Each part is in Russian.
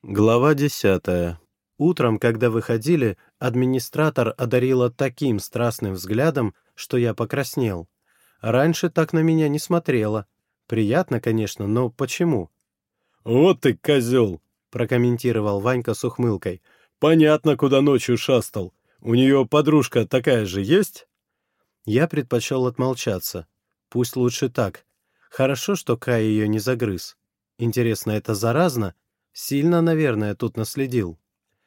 Глава 10. Утром, когда выходили, администратор одарила таким страстным взглядом, что я покраснел. Раньше так на меня не смотрела. Приятно, конечно, но почему? «Вот ты, козел!» — прокомментировал Ванька с ухмылкой. «Понятно, куда ночью шастал. У нее подружка такая же есть?» Я предпочел отмолчаться. Пусть лучше так. Хорошо, что Кай ее не загрыз. Интересно, это заразно? Сильно, наверное, тут наследил.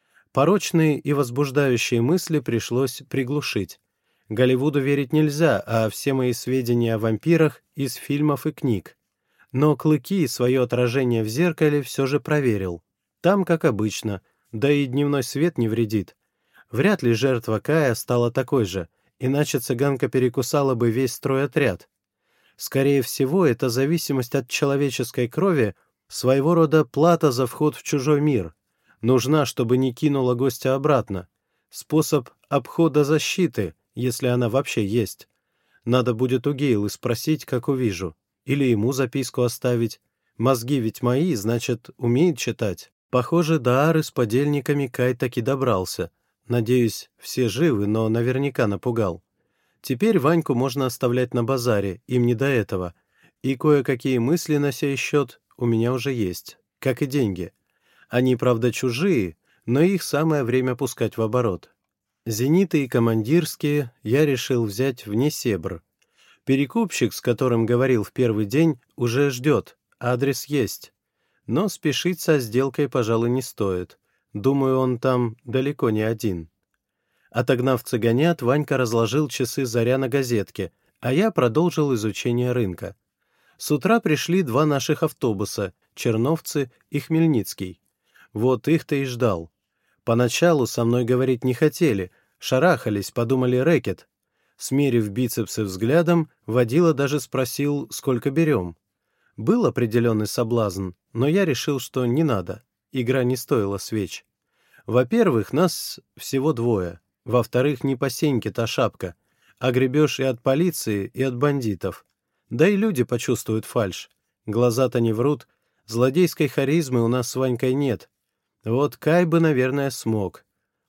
Порочные и возбуждающие мысли пришлось приглушить. Голливуду верить нельзя, а все мои сведения о вампирах из фильмов и книг. Но клыки и свое отражение в зеркале все же проверил. Там, как обычно, да и дневной свет не вредит. Вряд ли жертва Кая стала такой же, иначе цыганка перекусала бы весь стройотряд. Скорее всего, это зависимость от человеческой крови, своего рода плата за вход в чужой мир. Нужна, чтобы не кинула гостя обратно. Способ обхода защиты, если она вообще есть. Надо будет у Гейлы спросить, как увижу. Или ему записку оставить. Мозги ведь мои, значит, умеет читать. Похоже, до Ары с подельниками Кай таки добрался. Надеюсь, все живы, но наверняка напугал. Теперь Ваньку можно оставлять на базаре, им не до этого. И кое-какие мысли на сей счет у меня уже есть, как и деньги. Они, правда, чужие, но их самое время пускать в оборот. Зениты и командирские я решил взять в Несебр. Перекупщик, с которым говорил в первый день, уже ждет, адрес есть. Но спешить со сделкой, пожалуй, не стоит. Думаю, он там далеко не один. Отогнав цыганят, Ванька разложил часы Заря на газетке, а я продолжил изучение рынка. С утра пришли два наших автобуса — Черновцы и Хмельницкий. Вот их-то и ждал. Поначалу со мной говорить не хотели, шарахались, подумали рэкет. Смерив бицепсы взглядом, водила даже спросил, сколько берем. Был определенный соблазн, но я решил, что не надо. Игра не стоила свеч. Во-первых, нас всего двое. Во-вторых, не по сеньке та шапка, а гребешь и от полиции, и от бандитов. Да и люди почувствуют фальшь. Глаза-то не врут. Злодейской харизмы у нас с Ванькой нет. Вот Кай бы, наверное, смог.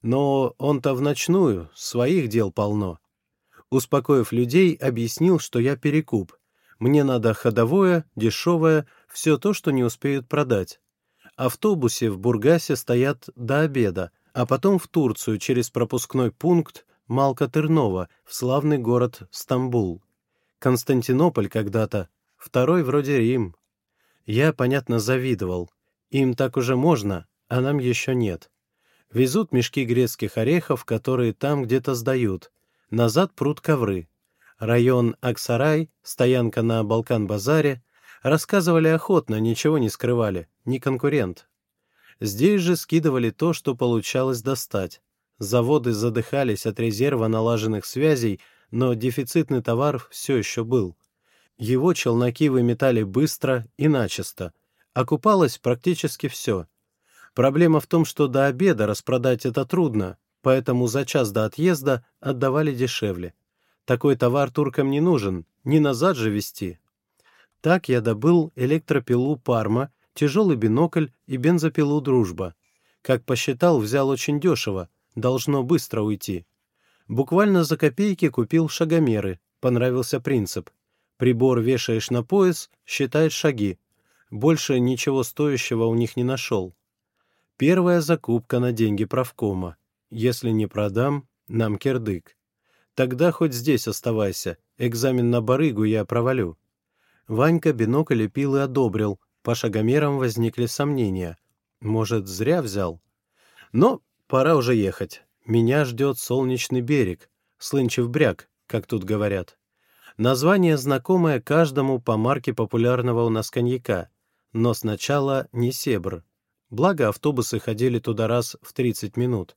Но он-то в ночную, своих дел полно. Успокоив людей, объяснил, что я перекуп. Мне надо ходовое, дешевое, все то, что не успеют продать. Автобусы в Бургасе стоят до обеда, а потом в Турцию через пропускной пункт Малка-Тырнова в славный город Стамбул. Константинополь когда-то, второй вроде Рим. Я, понятно, завидовал. Им так уже можно, а нам еще нет. Везут мешки грецких орехов, которые там где-то сдают. Назад прут ковры. Район Аксарай, стоянка на Балкан-базаре. Рассказывали охотно, ничего не скрывали, не конкурент. Здесь же скидывали то, что получалось достать. Заводы задыхались от резерва налаженных связей, но дефицитный товар все еще был. Его челноки выметали быстро и начисто. Окупалось практически все. Проблема в том, что до обеда распродать это трудно, поэтому за час до отъезда отдавали дешевле. Такой товар туркам не нужен, не назад же везти. Так я добыл электропилу «Парма», тяжелый бинокль и бензопилу «Дружба». Как посчитал, взял очень дешево, должно быстро уйти. Буквально за копейки купил шагомеры, понравился принцип. Прибор вешаешь на пояс, считает шаги. Больше ничего стоящего у них не нашел. Первая закупка на деньги правкома. Если не продам, нам кирдык. Тогда хоть здесь оставайся, экзамен на барыгу я провалю. Ванька бинокль и пилы одобрил, по шагомерам возникли сомнения. Может, зря взял? Но пора уже ехать. Меня ждет солнечный берег, Слынчев бряг, как тут говорят. Название знакомое каждому по марке популярного у нас коньяка, но сначала Несебр. Благо автобусы ходили туда раз в 30 минут.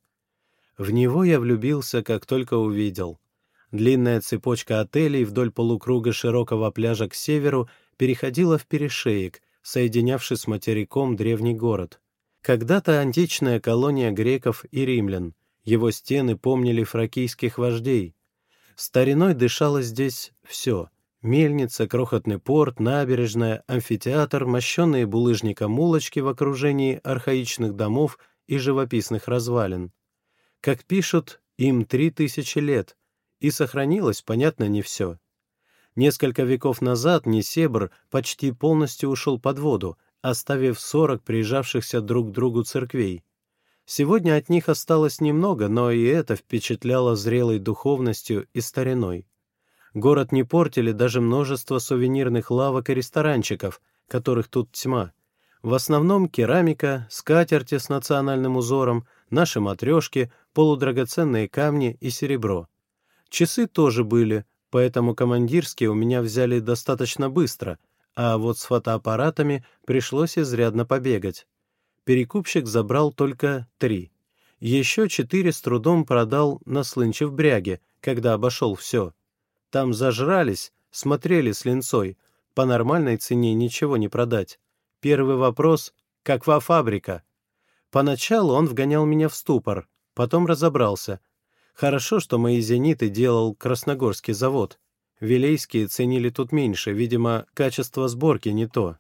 В него я влюбился, как только увидел. Длинная цепочка отелей вдоль полукруга широкого пляжа к северу переходила в перешеек, соединявший с материком древний город. Когда-то античная колония греков и римлян. Его стены помнили фракийских вождей. Стариной дышало здесь все. Мельница, крохотный порт, набережная, амфитеатр, мощенные булыжником улочки в окружении архаичных домов и живописных развалин. Как пишут, им 3000 лет, и сохранилось, понятно, не все. Несколько веков назад Несебр почти полностью ушел под воду, оставив 40 прижавшихся друг к другу церквей. Сегодня от них осталось немного, но и это впечатляло зрелой духовностью и стариной. Город не портили даже множество сувенирных лавок и ресторанчиков, которых тут тьма. В основном керамика, скатерти с национальным узором, наши матрешки, полудрагоценные камни и серебро. Часы тоже были, поэтому командирские у меня взяли достаточно быстро, а вот с фотоаппаратами пришлось изрядно побегать. Перекупщик забрал только 3. Еще 4 с трудом продал на слынче в бряге, когда обошел все. Там зажрались, смотрели с линцой. По нормальной цене ничего не продать. Первый вопрос — каква фабрика? Поначалу он вгонял меня в ступор, потом разобрался. Хорошо, что мои зениты делал Красногорский завод. Вилейские ценили тут меньше, видимо, качество сборки не то.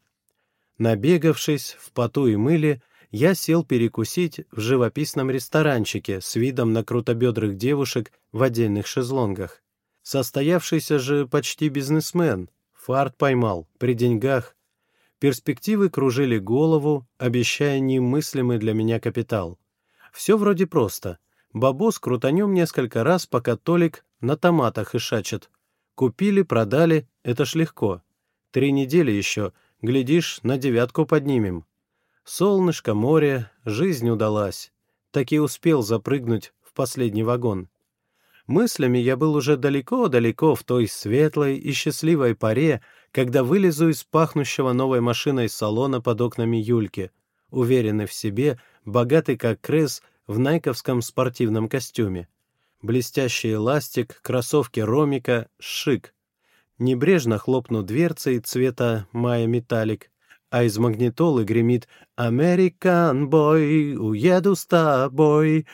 Набегавшись, в поту и мыле, я сел перекусить в живописном ресторанчике с видом на крутобедрых девушек в отдельных шезлонгах. Состоявшийся же почти бизнесмен, фарт поймал, при деньгах. Перспективы кружили голову, обещая немыслимый для меня капитал. Все вроде просто. Бабос крутанем несколько раз, пока Толик на томатах ишачит. Купили, продали, это ж легко. 3 недели еще, глядишь, на 9 поднимем. Солнышко, море, жизнь удалась. Таки успел запрыгнуть в последний вагон. Мыслями я был уже далеко-далеко в той светлой и счастливой поре, когда вылезу из пахнущего новой машиной салона под окнами Юльки, уверенный в себе, богатый как крыс в найковском спортивном костюме. Блестящий эластик, кроссовки Ромика, шик. Небрежно хлопну дверцей цвета Майя Металлик, а из магнитолы гремит «Американ бой, уеду с тобой,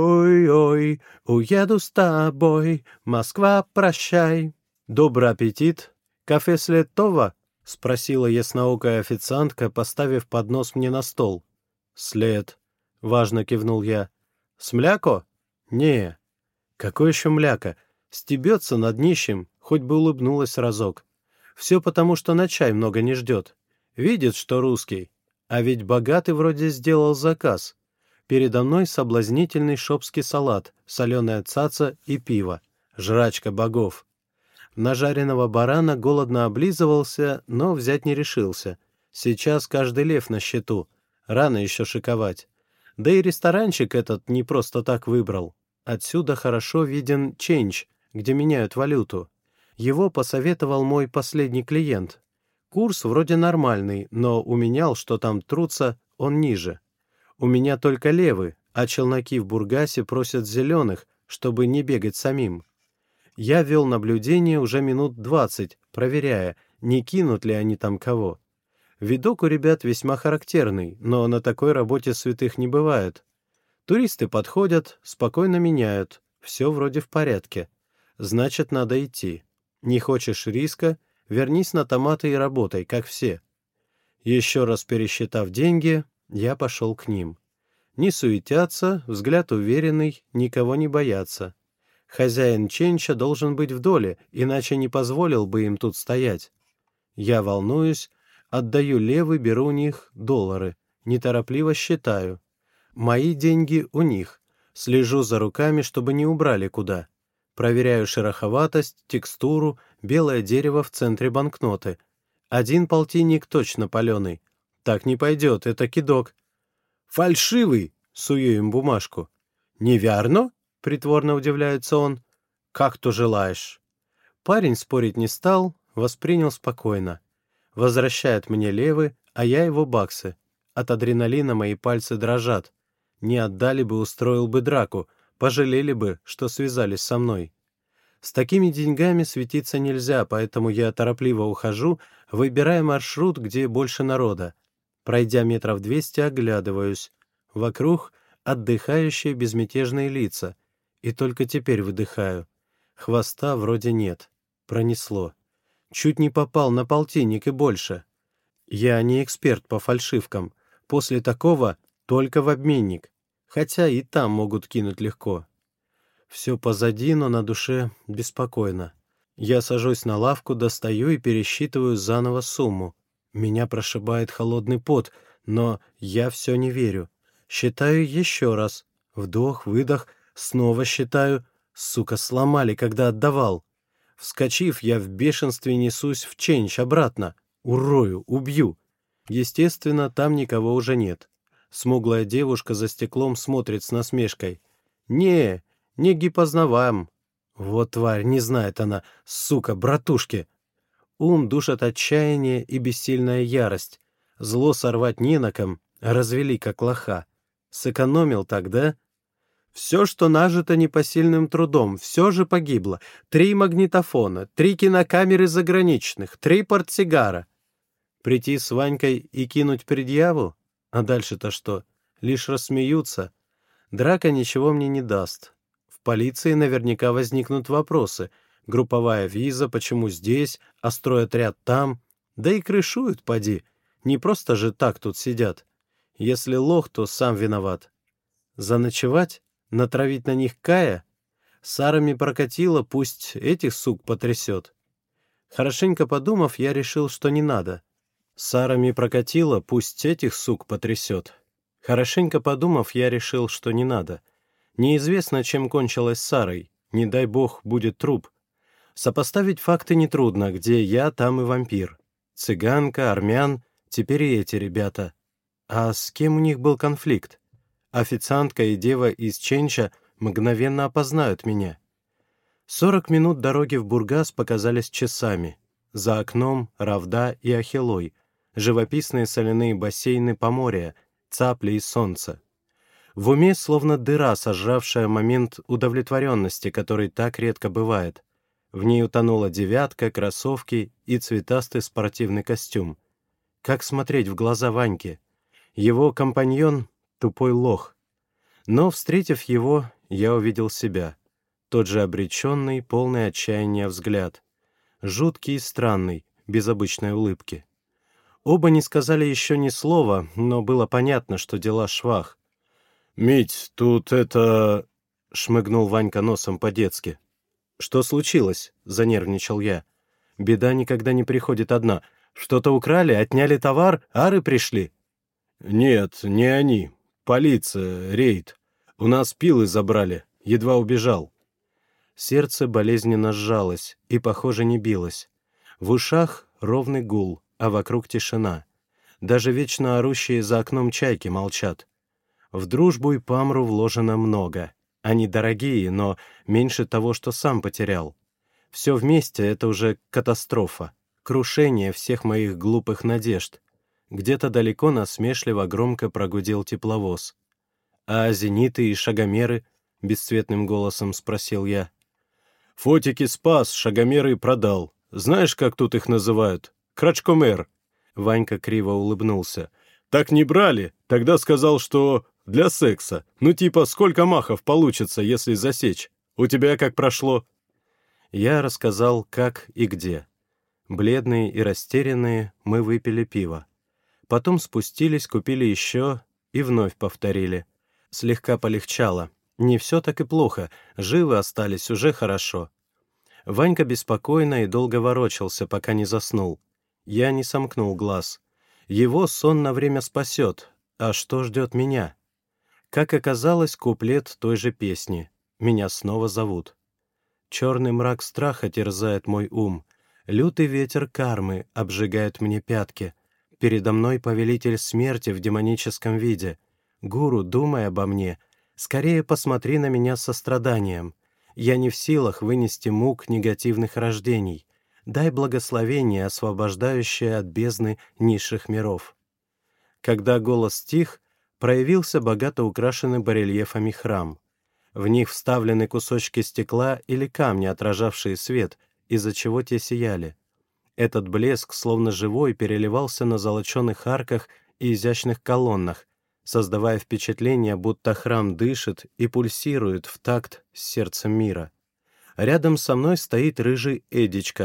ой-ой, уеду с тобой, Москва, прощай». «Добрый аппетит! Кафе Слетова?» — спросила ясноокая официантка, поставив поднос мне на стол. «След», — важно кивнул я. «С мляко?» «Не». «Какой еще мляко? Стебется над нищим, хоть бы улыбнулась разок. Все потому, что на чай много не ждет. Видит, что русский. А ведь богатый вроде сделал заказ. Передо мной соблазнительный шопский салат, соленая цаца и пиво. Жрачка богов. На жареного барана голодно облизывался, но взять не решился. Сейчас каждый лев на счету. Рано еще шиковать. Да и ресторанчик этот не просто так выбрал. Отсюда хорошо виден ченч, где меняют валюту. Его посоветовал мой последний клиент. Курс вроде нормальный, но уменял, что там трутся, он ниже. У меня только левы, а челноки в Бургасе просят зеленых, чтобы не бегать самим. Я вел наблюдение уже минут 20, проверяя, не кинут ли они там кого. Видок у ребят весьма характерный, но на такой работе святых не бывает. Туристы подходят, спокойно меняют, все вроде в порядке. Значит, надо идти. Не хочешь риска — вернись на томаты и работай, как все. Еще раз пересчитав деньги, я пошел к ним. Не суетятся, взгляд уверенный, никого не боятся. Хозяин ченча должен быть в доле, иначе не позволил бы им тут стоять. Я волнуюсь, отдаю левый, беру у них доллары, неторопливо считаю. Мои деньги у них. Слежу за руками, чтобы не убрали куда. Проверяю шероховатость, текстуру, белое дерево в центре банкноты. 1 полтинник точно паленый. Так не пойдет, это кидок. «Фальшивый!» — сую им бумажку. «Неверно?» — притворно удивляется он. «Как то желаешь». Парень спорить не стал, воспринял спокойно. Возвращает мне левы, а я его баксы. От адреналина мои пальцы дрожат. Не отдали бы, устроил бы драку, пожалели бы, что связались со мной. С такими деньгами светиться нельзя, поэтому я торопливо ухожу, выбирая маршрут, где больше народа. Пройдя метров 200, оглядываюсь. Вокруг отдыхающие безмятежные лица. И только теперь выдыхаю. Хвоста вроде нет. Пронесло. Чуть не попал на полтинник и больше. Я не эксперт по фальшивкам. После такого только в обменник. Хотя и там могут кинуть легко. Все позади, но на душе беспокойно. Я сажусь на лавку, достаю и пересчитываю заново сумму. Меня прошибает холодный пот, но я все не верю. Считаю еще раз. Вдох, выдох, снова считаю. Сука, сломали, когда отдавал. Вскочив, я в бешенстве несусь в ченч обратно. Урою, убью. Естественно, там никого уже нет. Смуглая девушка за стеклом смотрит с насмешкой. «Не, не гипознаваем». Вот тварь, не знает она, сука, братушки. Ум душат отчаяние и бессильная ярость. Зло сорвать не на ком, развели как лоха. Сэкономил тогда. Все, что нажито непосильным трудом, все же погибло. 3 магнитофона, 3 кинокамеры заграничных, 3 портсигара. Прийти с Ванькой и кинуть предъяву? А дальше-то что? Лишь рассмеются. Драка ничего мне не даст. В полиции наверняка возникнут вопросы. Групповая виза, почему здесь, а стройотряд там? Да и крышуют, поди. Не просто же так тут сидят. Если лох, то сам виноват. Заночевать? Натравить на них Кая? Сарами прокатило, пусть этих сук потрясет. Хорошенько подумав, я решил, что не надо. Сарами прокатило, пусть этих сук потрясет. Хорошенько подумав, я решил, что не надо. Неизвестно, чем кончилось с Сарой. Не дай бог, будет труп. Сопоставить факты нетрудно, где я, там и вампир. Цыганка, армян, теперь и эти ребята. А с кем у них был конфликт? Официантка и дева из Ченча мгновенно опознают меня. 40 минут дороги в Бургас показались часами. За окном Равда и Ахилой, живописные соляные бассейны Поморья, цапли и солнце. В уме словно дыра, сожравшая момент удовлетворенности, который так редко бывает. В ней утонула девятка, кроссовки и цветастый спортивный костюм. Как смотреть в глаза Ваньке? Его компаньон — тупой лох. Но, встретив его, я увидел себя. Тот же обреченный, полный отчаяния взгляд. Жуткий и странный, без обычной улыбки. Оба не сказали еще ни слова, но было понятно, что дела швах. «Мить, тут это...» — шмыгнул Ванька носом по-детски. «Что случилось?» — занервничал я. «Беда никогда не приходит одна. Что-то украли, отняли товар, ары пришли». «Нет, не они. Полиция, рейд. У нас пилы забрали. Едва убежал». Сердце болезненно сжалось и, похоже, не билось. В ушах ровный гул, а вокруг тишина. Даже вечно орущие за окном чайки молчат. В дружбу и Памру вложено много. Они дорогие, но меньше того, что сам потерял. Все вместе — это уже катастрофа, крушение всех моих глупых надежд. Где-то далеко насмешливо громко прогудел тепловоз. «А зениты и шагомеры?» — бесцветным голосом спросил я. «Фотики спас, шагомеры продал. Знаешь, как тут их называют? Крачкомер». Ванька криво улыбнулся. «Так не брали. Тогда сказал, что для секса. Ну типа, сколько махов получится, если засечь? У тебя как прошло?» Я рассказал, как и где. Бледные и растерянные, мы выпили пиво. Потом спустились, купили еще и вновь повторили. Слегка полегчало. Не все так и плохо, живы остались, уже хорошо. Ванька беспокойно и долго ворочался, пока не заснул. Я не сомкнул глаз. Его сон на время спасет. А что ждет меня? Как оказалось, куплет той же песни. Меня снова зовут. Черный мрак страха терзает мой ум. Лютый ветер кармы обжигает мне пятки. Передо мной повелитель смерти в демоническом виде. Гуру, думай обо мне. Скорее посмотри на меня с состраданием. Я не в силах вынести мук негативных рождений. Дай благословение, освобождающее от бездны низших миров. Когда голос стих, проявился богато украшенный барельефами храм. В них вставлены кусочки стекла или камни, отражавшие свет, из-за чего те сияли. Этот блеск, словно живой, переливался на золоченых арках и изящных колоннах, создавая впечатление, будто храм дышит и пульсирует в такт с сердцем мира. Рядом со мной стоит рыжий Эдичка.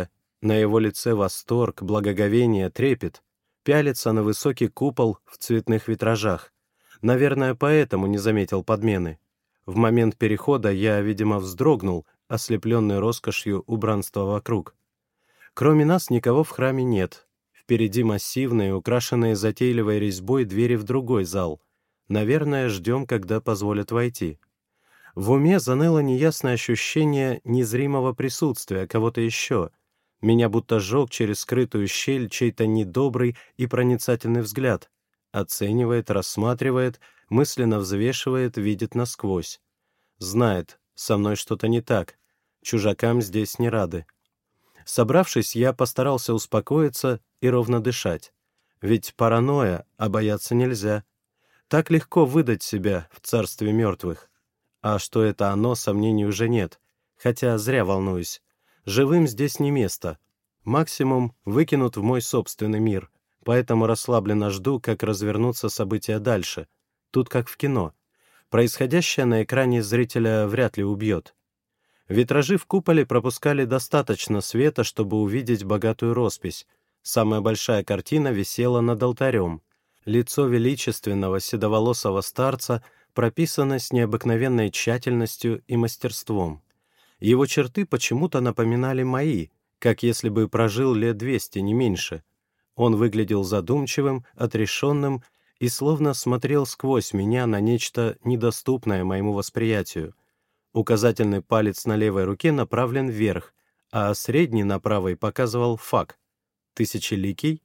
На его лице восторг, благоговение, трепет. Пялится на высокий купол в цветных витражах. Наверное, поэтому не заметил подмены. В момент перехода я, видимо, вздрогнул, ослепленный роскошью убранства вокруг. Кроме нас никого в храме нет. Впереди массивные, украшенные затейливой резьбой двери в другой зал. Наверное, ждем, когда позволят войти. В уме заныло неясное ощущение незримого присутствия кого-то еще. Меня будто сжег через скрытую щель чей-то недобрый и проницательный взгляд. Оценивает, рассматривает, мысленно взвешивает, видит насквозь. Знает, со мной что-то не так. Чужакам здесь не рады. Собравшись, я постарался успокоиться и ровно дышать. Ведь паранойя, а бояться нельзя. Так легко выдать себя в царстве мертвых. А что это оно, сомнений уже нет. Хотя зря волнуюсь. Живым здесь не место. Максимум выкинут в мой собственный мир. Поэтому расслабленно жду, как развернутся события дальше. Тут как в кино. Происходящее на экране зрителя вряд ли убьет. Витражи в куполе пропускали достаточно света, чтобы увидеть богатую роспись. Самая большая картина висела над алтарем. Лицо величественного седоволосого старца прописано с необыкновенной тщательностью и мастерством. Его черты почему-то напоминали мои, как если бы прожил лет 200, не меньше. Он выглядел задумчивым, отрешенным и словно смотрел сквозь меня на нечто недоступное моему восприятию. Указательный палец на левой руке направлен вверх, а средний на правой показывал фак. Тысячеликий?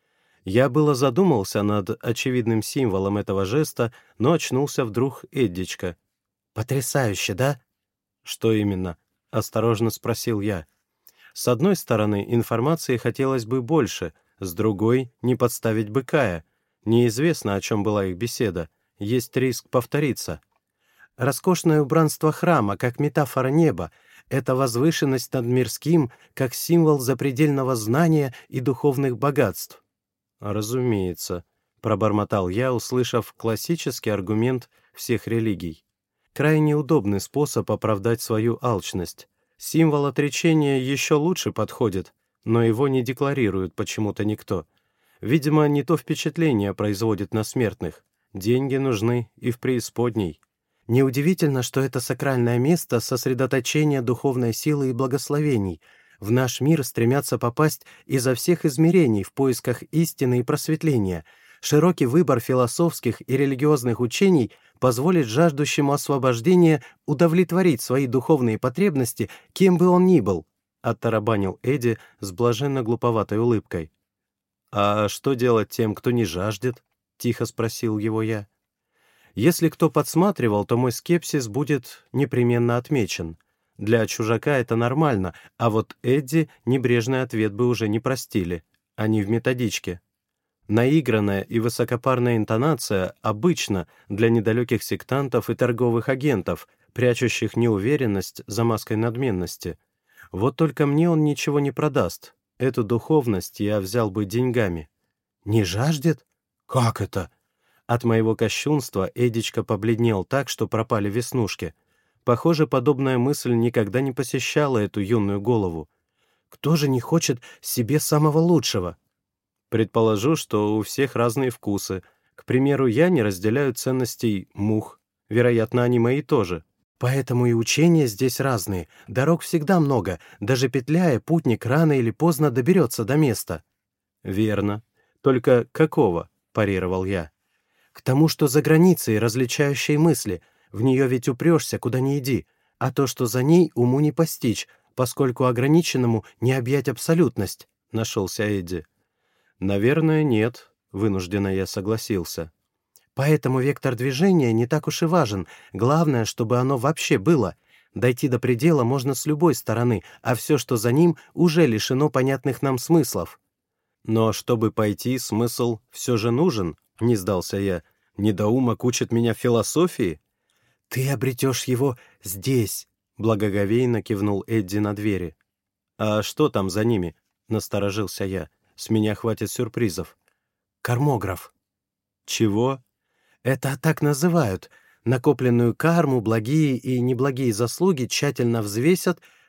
Я было задумался над очевидным символом этого жеста, но очнулся вдруг Эддичка. «Потрясающе, да?» «Что именно?» — осторожно спросил я. С одной стороны, информации хотелось бы больше, с другой — не подставить бы Кая. Неизвестно, о чем была их беседа. Есть риск повториться. Роскошное убранство храма, как метафора неба, это возвышенность над мирским, как символ запредельного знания и духовных богатств. «Разумеется», — пробормотал я, услышав классический аргумент всех религий. Крайне удобный способ оправдать свою алчность. Символ отречения еще лучше подходит, но его не декларирует почему-то никто. Видимо, не то впечатление производит на смертных. Деньги нужны и в преисподней. Неудивительно, что это сакральное место сосредоточения духовной силы и благословений. В наш мир стремятся попасть изо всех измерений в поисках истины и просветления. Широкий выбор философских и религиозных учений позволит жаждущему освобождения удовлетворить свои духовные потребности, кем бы он ни был, — оттарабанил Эдди с блаженно-глуповатой улыбкой. «А что делать тем, кто не жаждет?» — тихо спросил его я. Если кто подсматривал, то мой скепсис будет непременно отмечен. Для чужака это нормально, а вот Эдди небрежный ответ бы уже не простили. Они в методичке. Наигранная и высокопарная интонация обычно для недалеких сектантов и торговых агентов, прячущих неуверенность за маской надменности. Вот только мне он ничего не продаст. Эту духовность я взял бы деньгами. «Не жаждет? Как это?» От моего кощунства Эдичка побледнел так, что пропали веснушки. Похоже, подобная мысль никогда не посещала эту юную голову. Кто же не хочет себе самого лучшего? Предположу, что у всех разные вкусы. К примеру, я не разделяю ценностей мух. Вероятно, они мои тоже. Поэтому и учения здесь разные. Дорог всегда много. Даже петляя, путник рано или поздно доберется до места. Верно. Только какого? Парировал я. К тому, что за границей различающие мысли. В нее ведь упрешься, куда ни иди. А то, что за ней, уму не постичь, поскольку ограниченному не объять абсолютность, — нашелся Эдди. «Наверное, нет», — вынужденно я согласился. «Поэтому вектор движения не так уж и важен. Главное, чтобы оно вообще было. Дойти до предела можно с любой стороны, а все, что за ним, уже лишено понятных нам смыслов». «Но чтобы пойти, смысл все же нужен», — не сдался я. «Недоумок учит меня философии?» «Ты обретешь его здесь», — благоговейно кивнул Эдди на двери. «А что там за ними?» — насторожился я. «С меня хватит сюрпризов». «Кармограф». «Чего?» «Это так называют. Накопленную карму, благие и неблагие заслуги тщательно взвесят,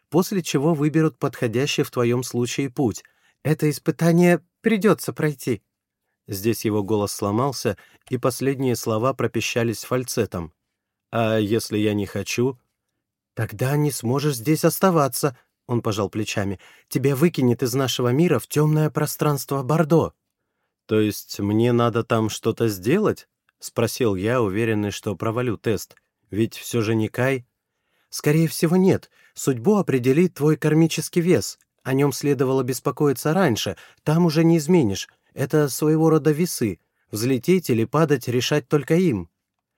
после чего выберут подходящий в твоем случае путь. Это испытание придется пройти». Здесь его голос сломался, и последние слова пропищались фальцетом. «А если я не хочу?» «Тогда не сможешь здесь оставаться», — он пожал плечами. «Тебя выкинет из нашего мира в темное пространство Бордо». «То есть мне надо там что-то сделать?» — спросил я, уверенный, что провалю тест. «Ведь все же не Кай». «Скорее всего, нет. Судьбу определит твой кармический вес. О нем следовало беспокоиться раньше. Там уже не изменишь. Это своего рода весы. Взлететь или падать решать только им».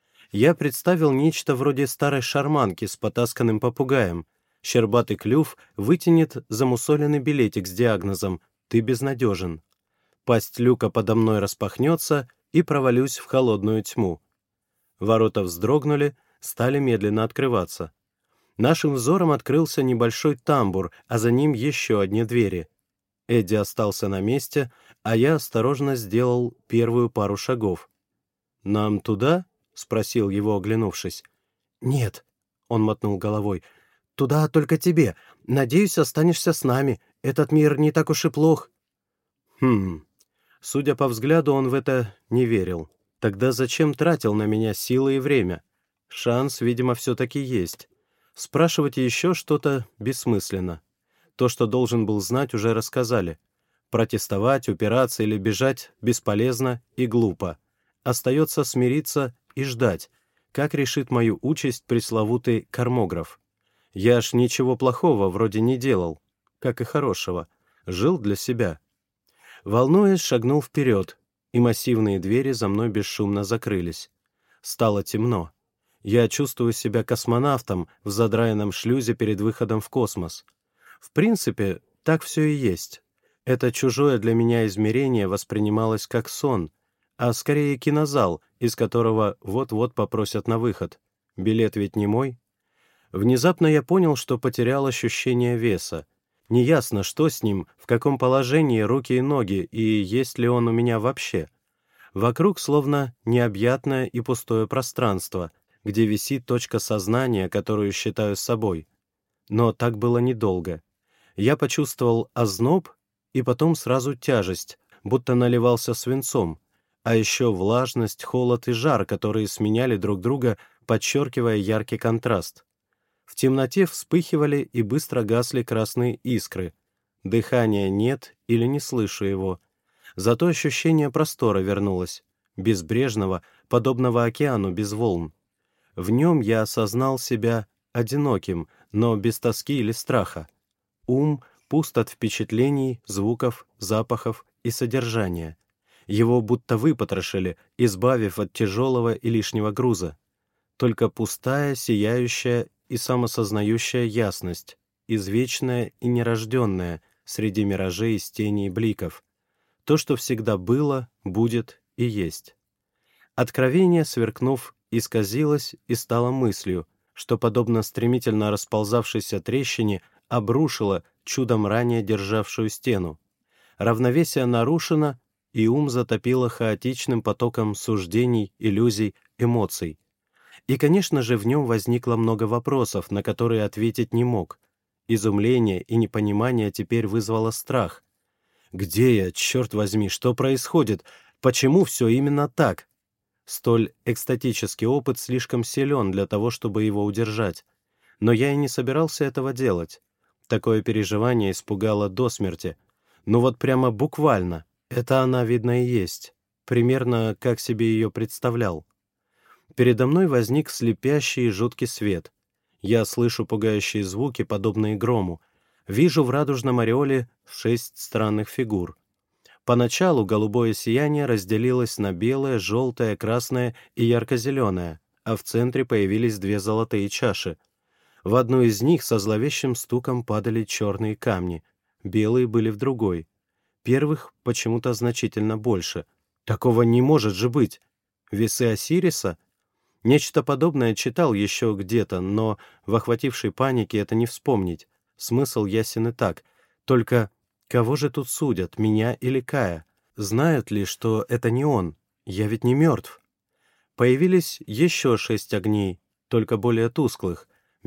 Я представил нечто вроде старой шарманки с потасканным попугаем. Щербатый клюв вытянет замусоленный билетик с диагнозом «Ты безнадежен». Пасть люка подо мной распахнется, и провалюсь в холодную тьму. Ворота вздрогнули, стали медленно открываться. Нашим взором открылся небольшой тамбур, а за ним еще одни двери. Эдди остался на месте, а я осторожно сделал первую пару шагов. «Нам туда?» — спросил его, оглянувшись. «Нет», — он мотнул головой, — «туда только тебе. Надеюсь, останешься с нами. Этот мир не так уж и плох». «Хм...» Судя по взгляду, он в это не верил. Тогда зачем тратил на меня силы и время? Шанс, видимо, все-таки есть. Спрашивать еще что-то бессмысленно. То, что должен был знать, уже рассказали. Протестовать, упираться или бежать бесполезно и глупо. Остается смириться и ждать, как решит мою участь пресловутый кармограф. Я ж ничего плохого вроде не делал, как и хорошего. Жил для себя. Волнуясь, шагнул вперед, и массивные двери за мной бесшумно закрылись. Стало темно. Я чувствую себя космонавтом в задраенном шлюзе перед выходом в космос. В принципе, так все и есть. Это чужое для меня измерение воспринималось как сон, а скорее кинозал, из которого вот-вот попросят на выход. Билет ведь не мой. Внезапно я понял, что потерял ощущение веса. Неясно, что с ним, в каком положении руки и ноги, и есть ли он у меня вообще. Вокруг словно необъятное и пустое пространство, где висит точка сознания, которую считаю собой. Но так было недолго. Я почувствовал озноб и потом сразу тяжесть, будто наливался свинцом, а еще влажность, холод и жар, которые сменяли друг друга, подчеркивая яркий контраст. В темноте вспыхивали и быстро гасли красные искры. Дыхания нет или не слышу его. Зато ощущение простора вернулось, безбрежного, подобного океану без волн. В нем я осознал себя одиноким, но без тоски или страха. Ум пуст от впечатлений, звуков, запахов и содержания. Его будто выпотрошили, избавив от тяжелого и лишнего груза. Только пустая, сияющая и самосознающая ясность, извечная и нерожденная среди миражей из теней и бликов. То, что всегда было, будет и есть. Откровение, сверкнув, исказилось и стало мыслью, что, подобно стремительно расползавшейся трещине, обрушило чудом ранее державшую стену. Равновесие нарушено, и ум затопило хаотичным потоком суждений, иллюзий, эмоций. И, конечно же, в нем возникло много вопросов, на которые ответить не мог. Изумление и непонимание теперь вызвало страх. «Где я, черт возьми, что происходит? Почему все именно так?» Столь экстатический опыт слишком силен для того, чтобы его удержать. Но я и не собирался этого делать. Такое переживание испугало до смерти. Ну вот прямо буквально. Это она, видно, и есть. Примерно как себе ее представлял. Передо мной возник слепящий и жуткий свет. Я слышу пугающие звуки, подобные грому. Вижу в радужном ореоле 6 странных фигур. Поначалу голубое сияние разделилось на белое, желтое, красное и ярко-зеленое, а в центре появились 2 золотые чаши. В одну из них со зловещим стуком падали черные камни, белые были в другой. Первых почему-то значительно больше. Такого не может же быть! Весы Осириса? Нечто подобное читал еще где-то, но в охватившей панике это не вспомнить. Смысл ясен и так. Только кого же тут судят, меня или Кая? Знают ли, что это не он? Я ведь не мертв. Появились еще 6 огней, только более тусклых.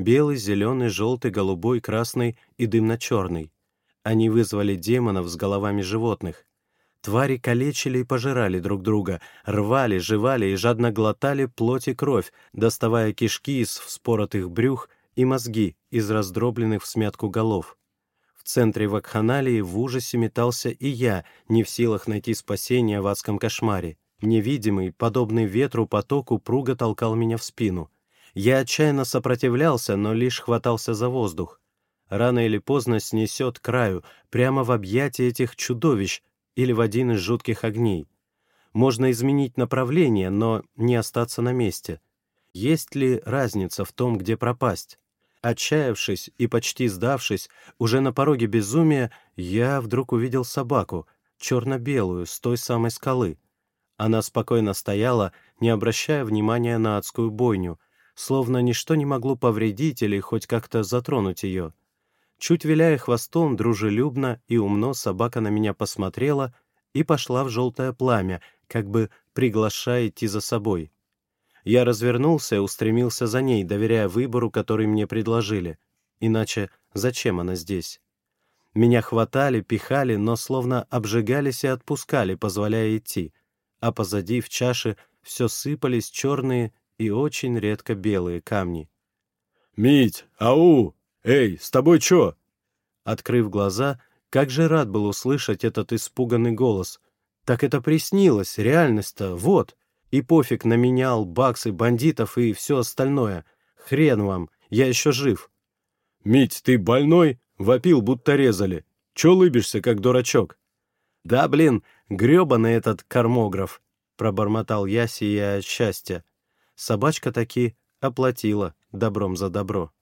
Белый, зеленый, желтый, голубой, красный и дымно-черный. Они вызвали демонов с головами животных. Твари калечили и пожирали друг друга, рвали, жевали и жадно глотали плоть и кровь, доставая кишки из вспоротых брюх и мозги из раздробленных всмятку голов. В центре вакханалии в ужасе метался и я, не в силах найти спасения в адском кошмаре. Невидимый, подобный ветру поток упруго толкал меня в спину. Я отчаянно сопротивлялся, но лишь хватался за воздух. Рано или поздно снесет к краю, прямо в объятия этих чудовищ или в один из жутких огней. Можно изменить направление, но не остаться на месте. Есть ли разница в том, где пропасть? Отчаявшись и почти сдавшись, уже на пороге безумия, я вдруг увидел собаку, черно-белую, с той самой скалы. Она спокойно стояла, не обращая внимания на адскую бойню, словно ничто не могло повредить или хоть как-то затронуть ее. Чуть виляя хвостом, дружелюбно и умно собака на меня посмотрела и пошла в желтое пламя, как бы приглашая идти за собой. Я развернулся и устремился за ней, доверяя выбору, который мне предложили. Иначе зачем она здесь? Меня хватали, пихали, но словно обжигались и отпускали, позволяя идти. А позади в чаше все сыпались черные и очень редко белые камни. «Мить! Ау! Эй, с тобой чё?» Открыв глаза, как же рад был услышать этот испуганный голос. Так это приснилось, реальность-то, вот. И пофиг на менял, баксы, бандитов и все остальное. Хрен вам, я еще жив. «Мить, ты больной?» — вопил, будто резали. «Чё лыбишься, как дурачок?» «Да, блин, грёбаный этот кормограф», — пробормотал я, сияя от счастья. Собачка таки оплатила добром за добро.